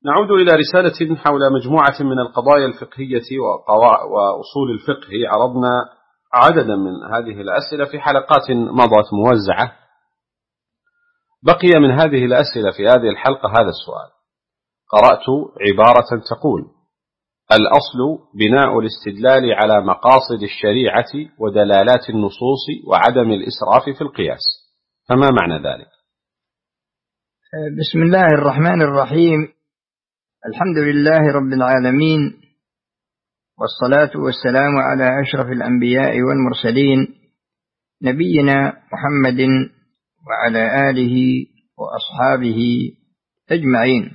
نعود إلى رسالة حول مجموعة من القضايا الفقهية وأصول الفقه. عرضنا عددا من هذه الأسئلة في حلقات مضت موزعة. بقي من هذه الأسئلة في هذه الحلقة هذا السؤال: قرأت عبارة تقول: الأصل بناء الاستدلال على مقاصد الشريعة ودلالات النصوص وعدم الإسراف في القياس، فما معنى ذلك؟ بسم الله الرحمن الرحيم. الحمد لله رب العالمين، والصلاة والسلام على أشرف الأنبياء والمرسلين نبينا محمد وعلى آله وأصحابه أجمعين.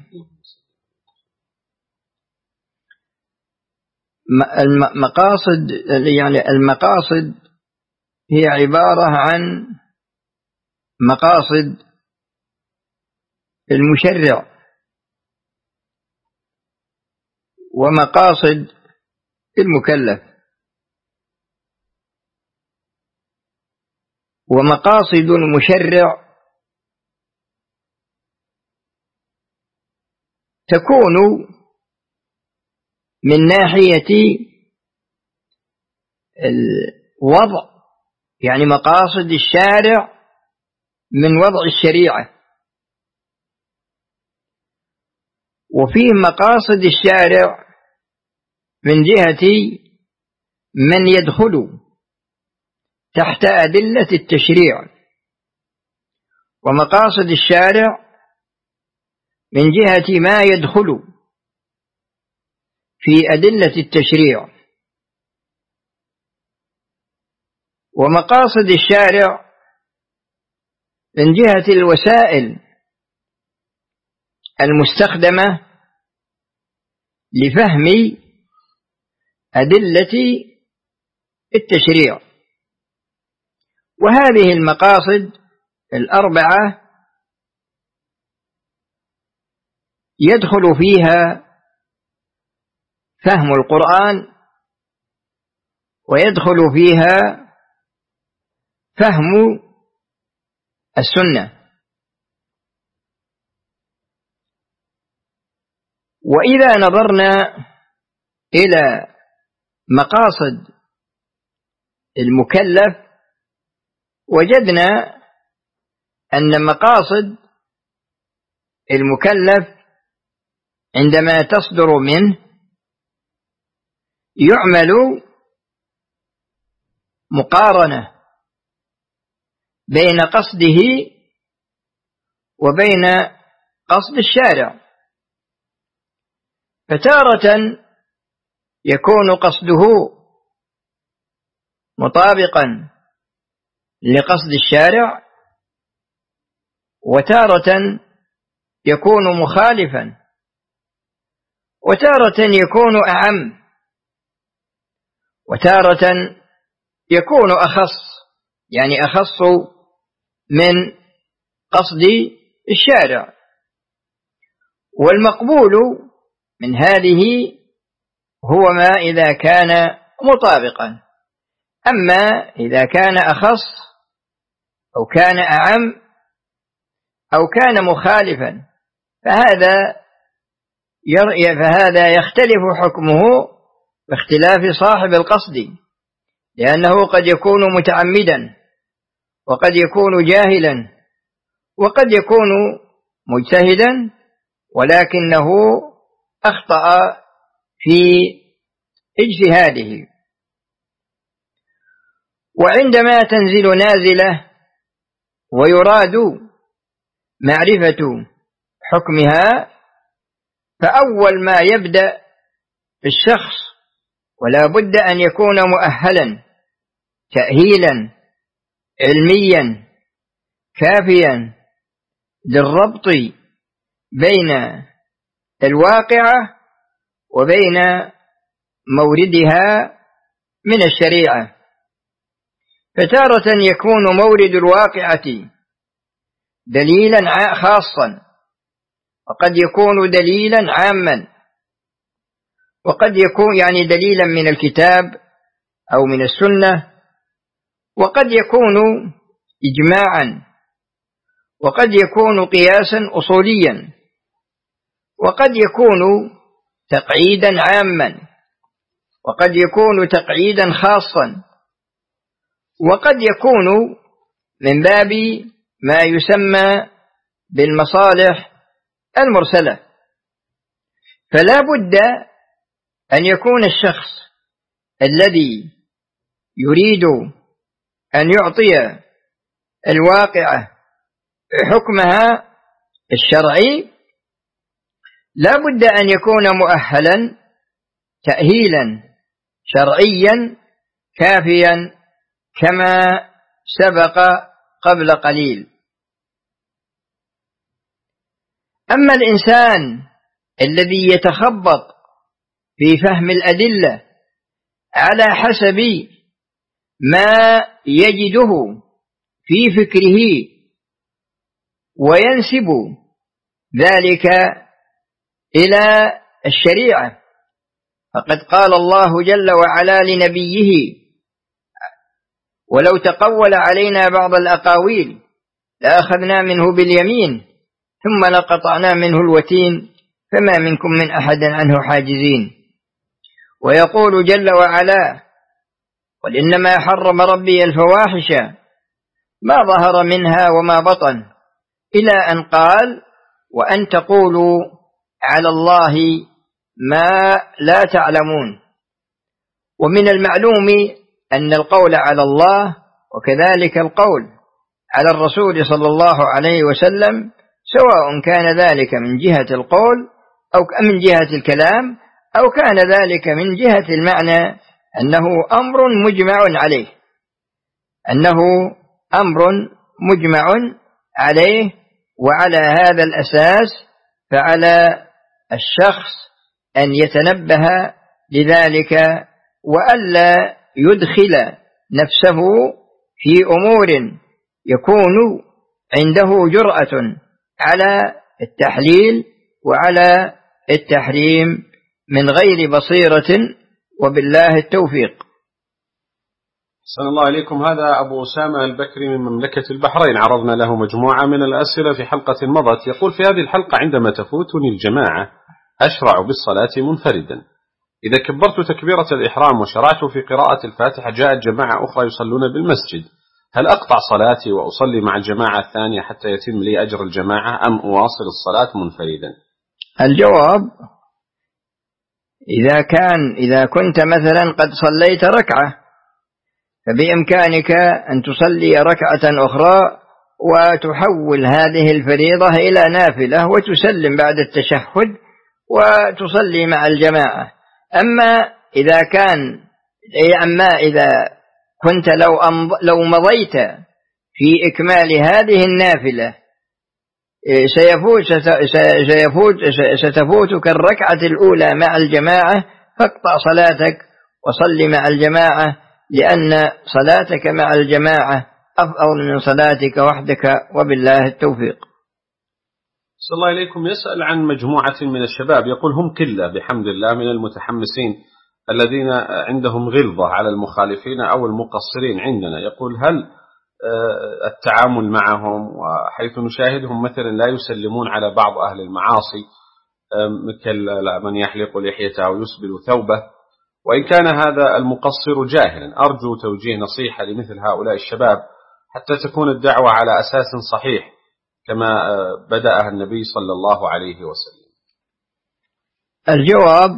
المقاصد هي عبارة عن مقاصد المشرع ومقاصد المكلف. ومقاصد المشرع تكون من ناحية الوضع، يعني مقاصد الشارع من وضع الشريعة، وفيه مقاصد الشارع من جهة من يدخل تحت أدلة التشريع، ومقاصد الشارع من جهة ما يدخل في أدلة التشريع. ومقاصد الشارع من جهة الوسائل المستخدمة لفهم أدلة التشريع. وهذه المقاصد الأربعة يدخل فيها فهم القرآن، ويدخل فيها فهم السنة. وإذا نظرنا إلى مقاصد المكلف وجدنا أن مقاصد المكلف عندما تصدر منه يعمل مقارنة بين قصده وبين قصد الشارع، فتارة يكون قصده مطابقا لقصد الشارع، وتارة يكون مخالفا، وتارة يكون أعم، وتارة يكون أخص، يعني أخص من قصد الشارع. والمقبول من هذه هو ما إذا كان مطابقا. أما إذا كان أخص أو كان أعم أو كان مخالفا فهذا يختلف حكمه باختلاف صاحب القصد، لأنه قد يكون متعمدا، وقد يكون جاهلا، وقد يكون مجتهدا ولكنه أخطأ في اجتهاده. وعندما تنزل نازلة ويراد معرفة حكمها، فأول ما يبدأ الشخص ولا بد أن يكون مؤهلا تأهيلا علميا كافيا للربط بين الواقعة وبين موردها من الشريعة. فتارة يكون مورد الواقعة دليلا خاصا، وقد يكون دليلا عاما، وقد يكون يعني دليلا من الكتاب أو من السنة، وقد يكون إجماعا، وقد يكون قياسا أصوليا، وقد يكون تقعيدا عاما، وقد يكون تقعيدا خاصا، وقد يكون من باب ما يسمى بالمصالح المرسلة. فلا بد أن يكون الشخص الذي يريد أن يعطي الواقعة حكمها الشرعي لا بد أن يكون مؤهلا تأهيلا شرعيا كافيا كما سبق قبل قليل. أما الإنسان الذي يتخبط في فهم الأدلة على حسب ما يجده في فكره وينسب ذلك إلى الشريعة، فقد قال الله جل وعلا لنبيه: ولو تقول علينا بعض الأقاويل لأخذنا منه باليمين ثم لقطعنا منه الوتين فما منكم من أحد عنه حاجزين. ويقول جل وعلا: قل إنما حرم ربي الفواحش ما ظهر منها وما بطن، إلى أن قال: وأن تقولوا على الله ما لا تعلمون. ومن المعلوم أن القول على الله وكذلك القول على الرسول صلى الله عليه وسلم سواء كان ذلك من جهة القول أو من جهة الكلام أو كان ذلك من جهة المعنى، أنه أمر مجمع عليه، أنه أمر مجمع عليه. وعلى هذا الأساس فعلى الشخص أن يتنبه لذلك وألا يدخل نفسه في أمور يكون عنده جرأة على التحليل وعلى التحريم من غير بصيرة، وبالله التوفيق. أحسن الله إليكم. هذا أبو أسامة البكري من مملكة البحرين، عرضنا له مجموعة من الأسئلة في حلقة مضت. يقول: في هذه الحلقة عندما تفوتني الجماعة أشرع بالصلاة منفردا، إذا كبرت تكبيرة الإحرام وشرعت في قراءة الفاتحة جاءت جماعة أخرى يصلون بالمسجد، هل أقطع صلاتي وأصلي مع الجماعة الثانية حتى يتم لي أجر الجماعة أم أواصل الصلاة منفردا؟ الجواب: إذا كنت مثلا قد صليت ركعة فبإمكانك أن تصلي ركعة أخرى وتحول هذه الفريضة إلى نافلة وتسلم بعد التشهد وتصلي مع الجماعة. أما إذا كنت لو مضيت في إكمال هذه النافلة ستفوتك الركعة الأولى مع الجماعة، فاقطع صلاتك وصلي مع الجماعة، لأن صلاتك مع الجماعة أفضل من صلاتك وحدك، وبالله التوفيق. صلى الله إليكم. يسأل عن مجموعة من الشباب، يقول: هم قلة بحمد الله من المتحمسين الذين عندهم غلظة على المخالفين أو المقصرين عندنا. يقول: هل التعامل معهم وحيث نشاهدهم مثلا لا يسلمون على بعض أهل المعاصي مثل من يحلق لحيته أو يسبل ثوبه، وإن كان هذا المقصر جاهلا، أرجو توجيه نصيحة لمثل هؤلاء الشباب حتى تكون الدعوة على أساس صحيح كما بدأها النبي صلى الله عليه وسلم. الجواب: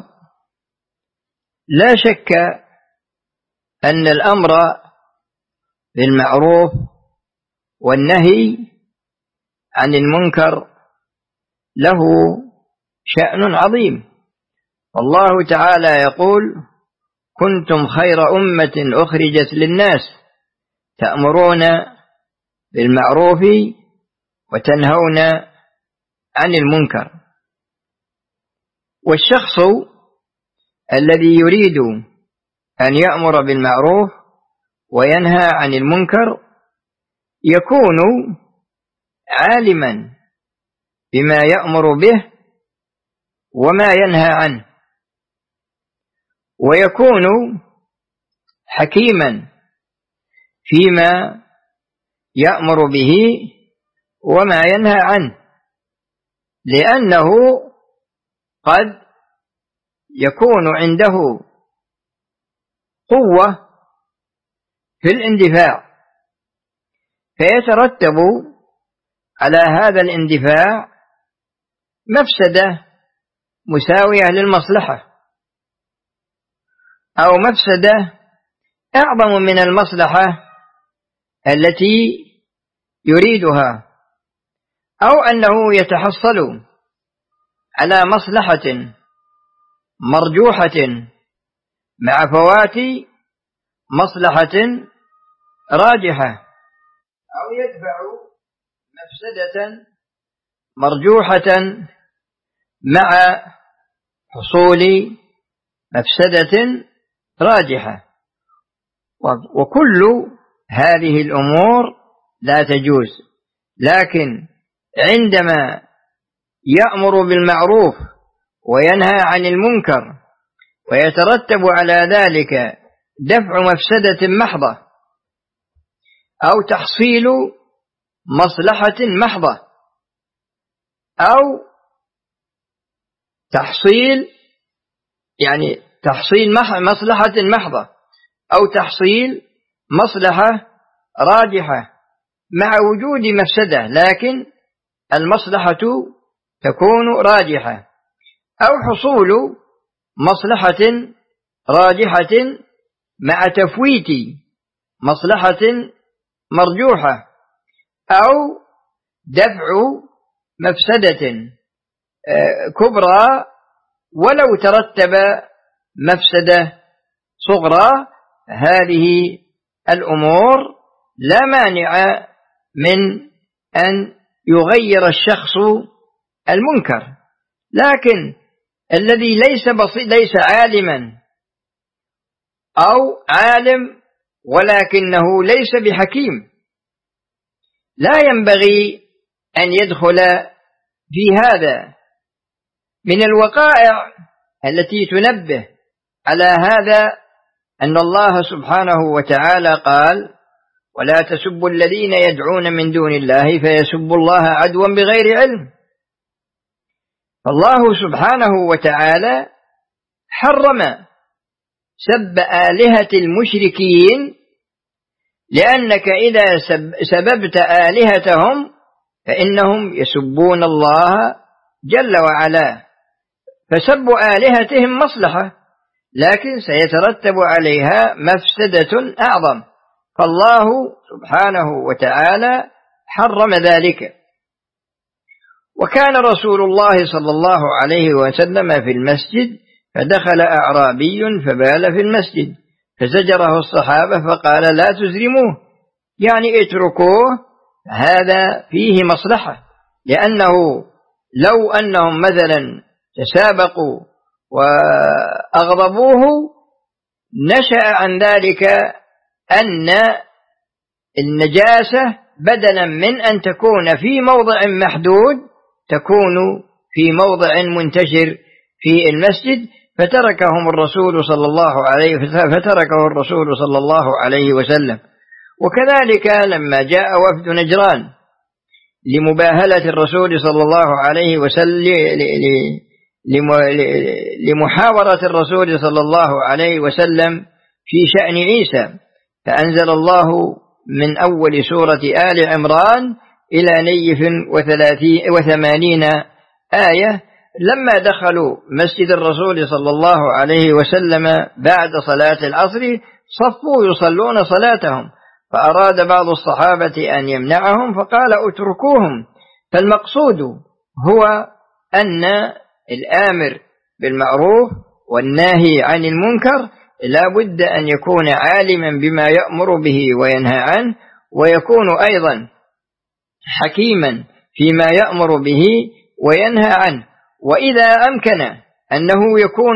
لا شك أن الأمر بالمعروف والنهي عن المنكر له شأن عظيم، والله تعالى يقول: كنتم خير أمة أخرجت للناس تأمرون بالمعروف وتنهون عن المنكر. والشخص الذي يريد أن يأمر بالمعروف وينهى عن المنكر يكون عالما بما يأمر به وما ينهى عنه، ويكون حكيما فيما يأمر به وما ينهى عنه، لأنه قد يكون عنده قوة في الاندفاع، فيترتب على هذا الاندفاع مفسدة مساوية للمصلحة، أو مفسدة أعظم من المصلحة التي يريدها، أو أنه يتحصل على مصلحة مرجوحة مع فوات مصلحة راجحة، أو يدفع مفسدة مرجوحة مع حصول مفسدة راجحة. وكل هذه الأمور لا تجوز، لكن عندما يأمر بالمعروف وينهى عن المنكر ويترتب على ذلك دفع مفسدة محضة أو تحصيل مصلحة محضة، أو تحصيل مصلحة محضة، أو تحصيل مصلحة راجحة مع وجود مفسدة لكن المصلحة تكون راجحة، أو حصول مصلحة راجحة مع تفويت مصلحة مرجوحة، أو دفع مفسدة كبرى ولو ترتب مفسدة صغرى. هذه الأمور لا مانع من أن يغير الشخص المنكر، لكن الذي ليس عالما أو عالم ولكنه ليس بحكيم لا ينبغي أن يدخل في هذا. من الوقائع التي تنبه على هذا أن الله سبحانه وتعالى قال: ولا تسبوا الذين يدعون من دون الله فيسبوا الله عدوا بغير علم. فالله سبحانه وتعالى حرم سب آلهة المشركين، لأنك إذا سببت آلهتهم فإنهم يسبون الله جل وعلا، فسب آلهتهم مصلحة لكن سيترتب عليها مفسدة أعظم، فالله سبحانه وتعالى حرم ذلك. وكان رسول الله صلى الله عليه وسلم في المسجد فدخل أعرابي فبال في المسجد فزجره الصحابة فقال: لا تزرموه، يعني اتركوه، هذا فيه مصلحة، لأنه لو أنهم مثلا تسابقوا وأغضبوه نشأ عن ذلك أن النجاسة بدلا من أن تكون في موضع محدود تكون في موضع منتشر في المسجد، فتركه الرسول صلى الله عليه وسلم. وكذلك لما جاء وفد نجران لمباهلة الرسول صلى الله عليه وسلم لمحاورة الرسول صلى الله عليه وسلم في شأن عيسى، فأنزل الله من أول سورة آل عمران إلى 180 آية. لما دخلوا مسجد الرسول صلى الله عليه وسلم بعد صلاة العصر صفوا يصلون صلاتهم، فأراد بعض الصحابة أن يمنعهم فقال: اتركوهم. فالمقصود هو أن الآمر بالمعروف والناهي عن المنكر لا بد أن يكون عالما بما يأمر به وينهى عنه، ويكون أيضا حكيما فيما يأمر به وينهى عنه. وإذا أمكن أنه يكون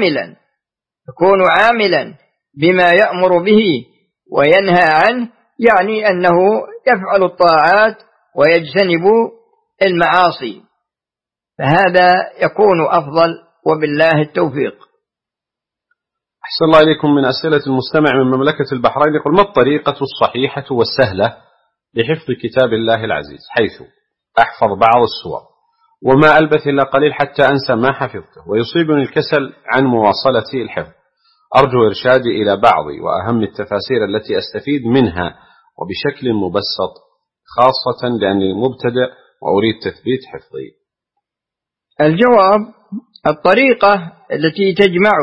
عاملا بما يأمر به وينهى عنه، يعني أنه يفعل الطاعات ويجتنب المعاصي، فهذا يكون أفضل، وبالله التوفيق. أحسن الله إليكم. من أسئلة المستمع من مملكة البحرين يقول: ما الطريقة الصحيحة والسهلة لحفظ كتاب الله العزيز حيث أحفظ بعض السور وما ألبث إلا قليل حتى أنسى ما حفظته، ويصيبني الكسل عن مواصلة الحفظ. أرجو إرشادي إلى بعض وأهم التفاسير التي أستفيد منها وبشكل مبسط، خاصة لأني مبتدئ وأريد تثبيت حفظي. الجواب: الطريقة التي تجمع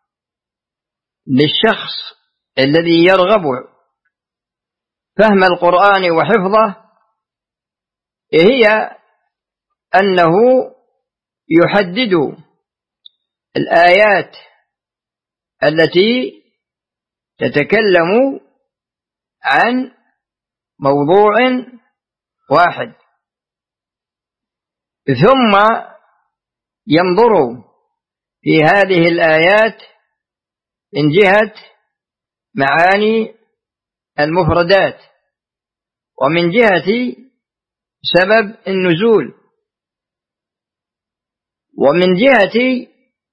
للشخص الذي يرغب فهم القرآن وحفظه هي أنه يحدد الآيات التي تتكلم عن موضوع واحد، ثم ينظر في هذه الآيات من جهة معاني المفردات، ومن جهة سبب النزول، ومن جهة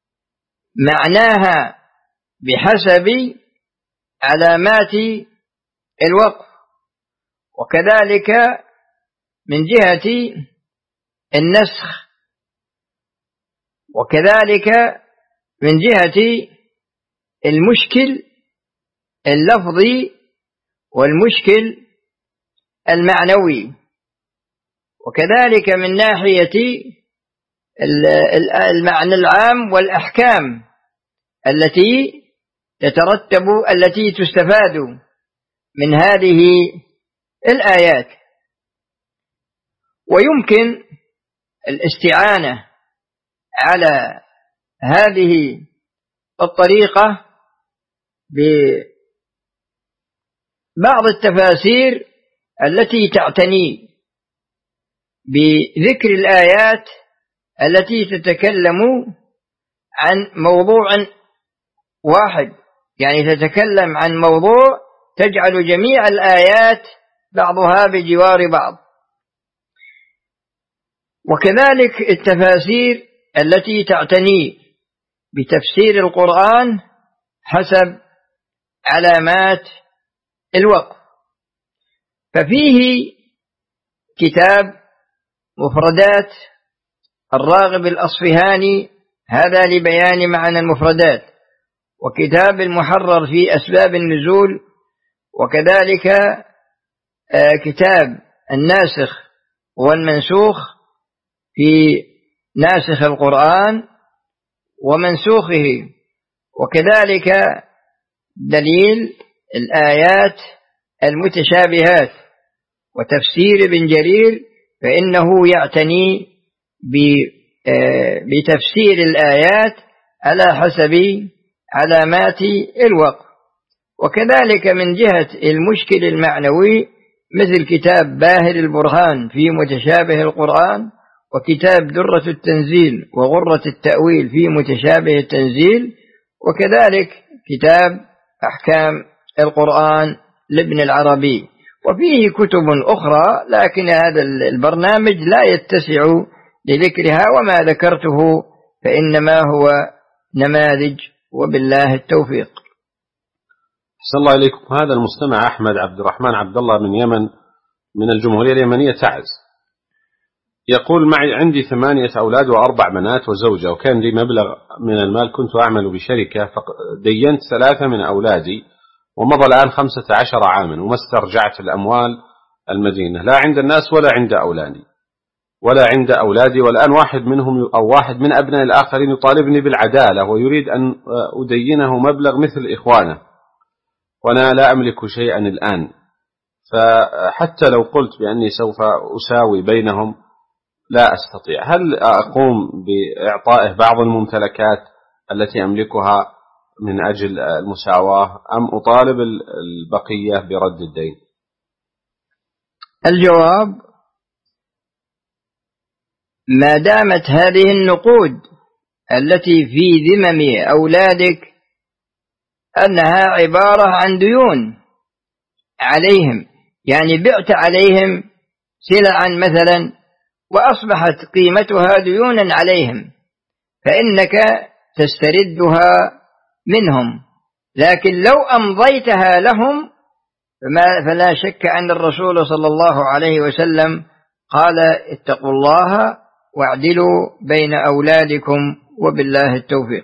معناها بحسب علامات الوقف، وكذلك من جهة النسخ، وكذلك من جهة المشكل اللفظي والمشكل المعنوي، وكذلك من ناحية المعنى العام والأحكام التي تستفاد من هذه الآيات. ويمكن الاستعانة على هذه الطريقة ببعض التفاسير التي تعتني بذكر الآيات التي تتكلم عن موضوع واحد، يعني تتكلم عن موضوع تجعل جميع الآيات بعضها بجوار بعض. وكذلك التفاسير التي تعتني بتفسير القرآن حسب علامات الوقف. ففيه كتاب مفردات الراغب الأصفهاني، هذا لبيان معنى المفردات، وكتاب المحرر في أسباب النزول، وكذلك كتاب الناسخ والمنسوخ في ناسخ القرآن ومنسوخه، وكذلك دليل الآيات المتشابهات، وتفسير ابن جرير فإنه يعتني بتفسير الآيات على حسب علامات الوقف. وكذلك من جهة المشكل المعنوي مثل كتاب باهر البرهان في متشابه القرآن، وكتاب درة التنزيل وغرة التأويل في متشابه التنزيل، وكذلك كتاب أحكام القرآن لابن العربي. وفيه كتب أخرى لكن هذا البرنامج لا يتسع لذكرها، وما ذكرته فإنما هو نماذج، وبالله التوفيق. أحسن الله إليكم. هذا المستمع أحمد عبد الرحمن عبد الله من يمن، من الجمهورية اليمنية تعز، يقول: عندي 8 أولاد و4 بنات وزوجة، وكان لي مبلغ من المال، كنت أعمل بشركة، فدينت 3 من أولادي، ومضى الآن 15 عاما وما استرجعت الأموال المدينة، لا عند الناس ولا عند أولادي والآن واحد منهم أو واحد من أبناء الآخرين يطالبني بالعدالة ويريد أن أدينه مبلغ مثل إخوانه، وأنا لا أملك شيئا الآن، فحتى لو قلت بأني سوف أساوي بينهم لا أستطيع. هل أقوم بإعطائه بعض الممتلكات التي أملكها من أجل المساواة، أم أطالب البقية برد الدين؟ الجواب: ما دامت هذه النقود التي في ذمم أولادك أنها عبارة عن ديون عليهم، يعني بعت عليهم سلعا مثلا وأصبحت قيمتها ديونا عليهم، فإنك تستردها منهم، لكن لو أمضيتها لهم فلا شك أن الرسول صلى الله عليه وسلم قال: اتقوا الله واعدلوا بين أولادكم وبالله التوفيق.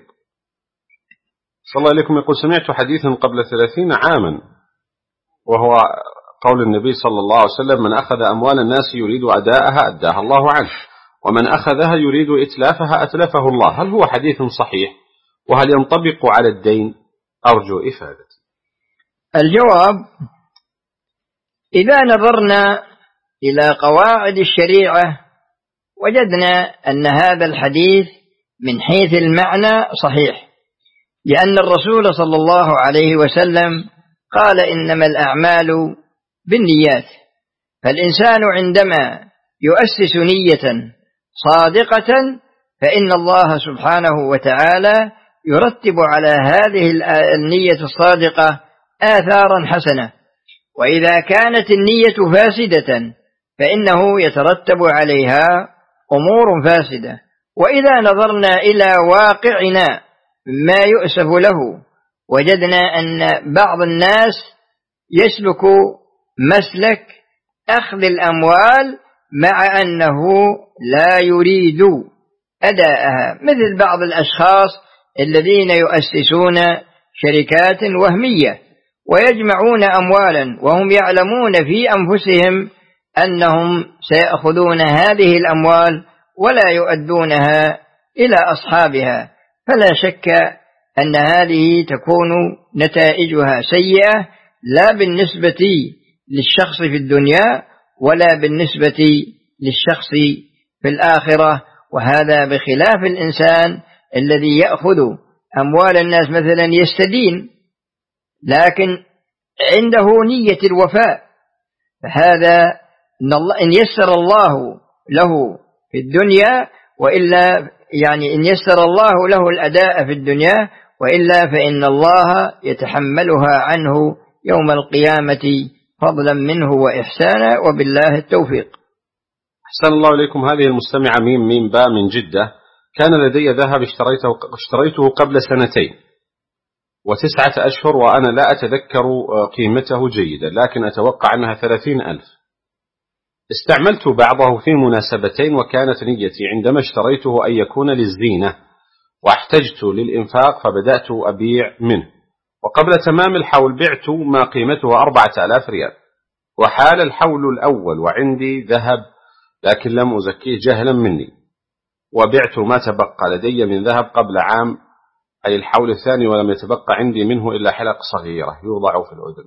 صلى الله عليكم. يقول: سمعت حديثا قبل 30 عاما، وهو قول النبي صلى الله عليه وسلم: من أخذ أموال الناس يريد أداءها أداها الله عنه، ومن أخذها يريد إتلافها أتلفه الله. هل هو حديث صحيح؟ وهل ينطبق على الدين؟ أرجو إفادتي. الجواب: إذا نظرنا إلى قواعد الشريعة وجدنا أن هذا الحديث من حيث المعنى صحيح، لأن الرسول صلى الله عليه وسلم قال: إنما الأعمال بالنيات. فالإنسان عندما يؤسس نية صادقة فإن الله سبحانه وتعالى يرتب على هذه النية الصادقة آثارا حسنة، وإذا كانت النية فاسدة فإنه يترتب عليها أمور فاسدة. وإذا نظرنا إلى واقعنا ما يؤسف له وجدنا أن بعض الناس يسلك مسلك أخذ الأموال مع أنه لا يريد أداءها، مثل بعض الأشخاص الذين يؤسسون شركات وهمية ويجمعون أموالا وهم يعلمون في أنفسهم أنهم سيأخذون هذه الأموال ولا يؤدونها إلى أصحابها، فلا شك أن هذه تكون نتائجها سيئة، لا بالنسبة للشخص في الدنيا ولا بالنسبة للشخص في الآخرة. وهذا بخلاف الإنسان الذي يأخذ أموال الناس مثلا يستدين لكن عنده نية الوفاء، فهذا إن يسر الله له في الدنيا، وإلا يعني إن يسر الله له الأداء في الدنيا، وإلا فإن الله يتحملها عنه يوم القيامة فضلا منه وإحسانا، وبالله التوفيق. أحسن الله إليكم. هذه المستمعة ميم باء من جدة: كان لدي ذهب اشتريته قبل 2 و9 أشهر، وأنا لا أتذكر قيمته جيدا، لكن أتوقع أنها 30,000. استعملت بعضه في مناسبتين، وكانت نيتي عندما اشتريته أن يكون للزينة، واحتجت للإنفاق فبدأت أبيع منه، وقبل تمام الحول بعت ما قيمته 4,000 ريال، وحال الحول الأول وعندي ذهب لكن لم أزكيه جهلا مني، وبعت ما تبقى لدي من ذهب قبل عام أي الحول الثاني، ولم يتبقى عندي منه إلا حلق صغيرة يوضع في الأذن.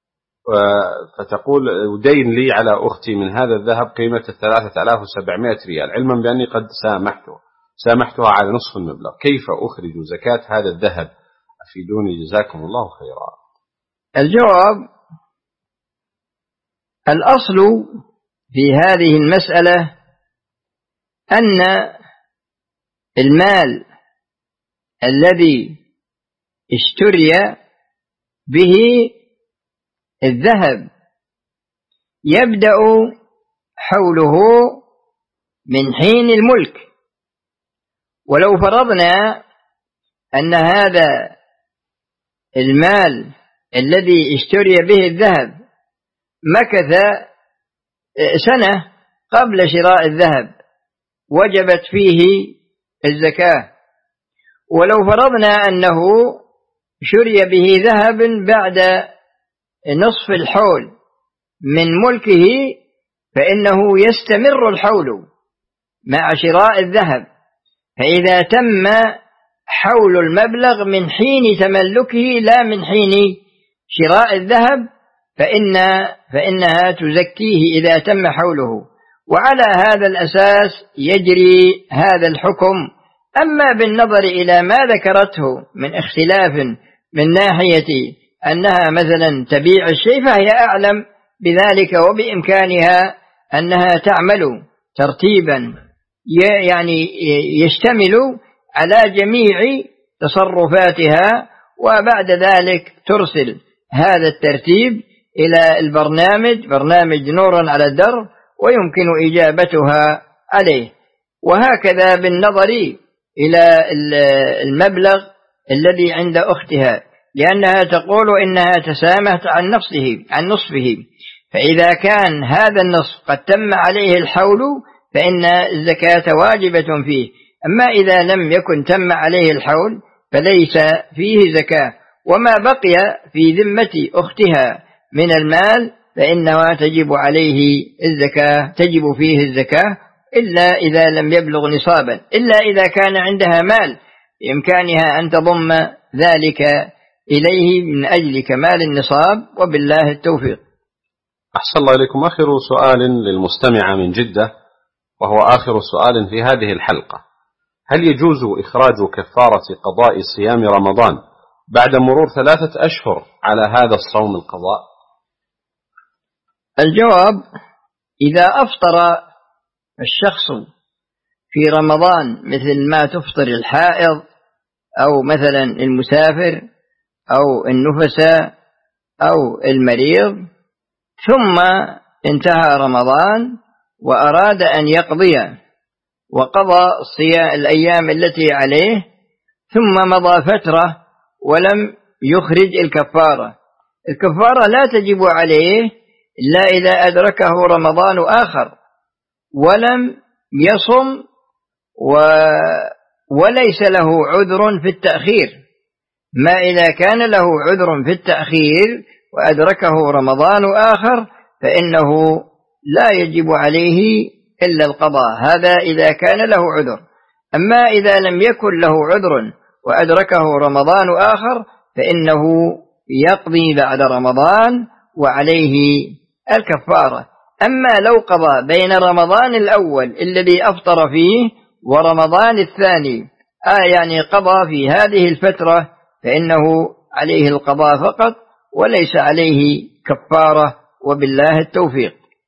فتقول: دين لي على أختي من هذا الذهب قيمة 3,700 ريال، علما بأني قد سامحتها على نصف المبلغ، كيف أخرج زكاة هذا الذهب؟ أفيدوني جزاكم الله خيرا. الجواب: الأصل في هذه المسألة أن المال الذي اشتري به الذهب يبدأ حوله من حين الملك، ولو فرضنا أن هذا المال الذي اشتري به الذهب مكث 1 قبل شراء الذهب وجبت فيه الزكاة، ولو فرضنا أنه شري به ذهب بعد نصف الحول من ملكه فإنه يستمر الحول مع شراء الذهب، فإذا تم حول المبلغ من حين تملكه لا من حين شراء الذهب فإنها تزكيه إذا تم حوله، وعلى هذا الأساس يجري هذا الحكم. أما بالنظر إلى ما ذكرته من اختلاف من ناحية أنها مثلا تبيع الشيء فهي أعلم بذلك، وبإمكانها أنها تعمل ترتيبا يعني يشتمل على جميع تصرفاتها، وبعد ذلك ترسل هذا الترتيب إلى برنامج نور على الدرب ويمكن إجابتها عليه. وهكذا بالنظر إلى المبلغ الذي عند أختها، لأنها تقول إنها تسامحت عن نصفه، فإذا كان هذا النصف قد تم عليه الحول فإن الزكاة واجبة فيه. أما إذا لم يكن تم عليه الحول فليس فيه زكاة، وما بقي في ذمة أختها من المال فإنها تجب عليه الزكاة، تجب فيه الزكاة، إلا إذا لم يبلغ نصابا، إلا إذا كان عندها مال بإمكانها أن تضم ذلك إليه من أجل كمال النصاب، وبالله التوفيق. أحسن الله إليكم. آخر سؤال للمستمعة من جدة، وهو آخر سؤال في هذه الحلقة: هل يجوز إخراج كفارة قضاء صيام رمضان بعد مرور 3 أشهر على هذا الصوم القضاء؟ الجواب: إذا أفطر الشخص في رمضان مثل ما تفطر الحائض أو مثلا المسافر أو النفساء أو المريض، ثم انتهى رمضان وأراد أن يقضي وقضى الأيام التي عليه، ثم مضى فترة ولم يخرج الكفارة لا تجب عليه إلا إذا أدركه رمضان آخر ولم يصم وليس له عذر في التأخير. ما إذا كان له عذر في التأخير وأدركه رمضان آخر فإنه لا يجب عليه إلا القضاء، هذا إذا كان له عذر. أما إذا لم يكن له عذر وأدركه رمضان آخر فإنه يقضي بعد رمضان وعليه الكفارة. أما لو قضى بين رمضان الأول الذي أفطر فيه ورمضان الثاني، يعني قضى في هذه الفترة، فإنه عليه القضاء فقط وليس عليه كفارة، وبالله التوفيق.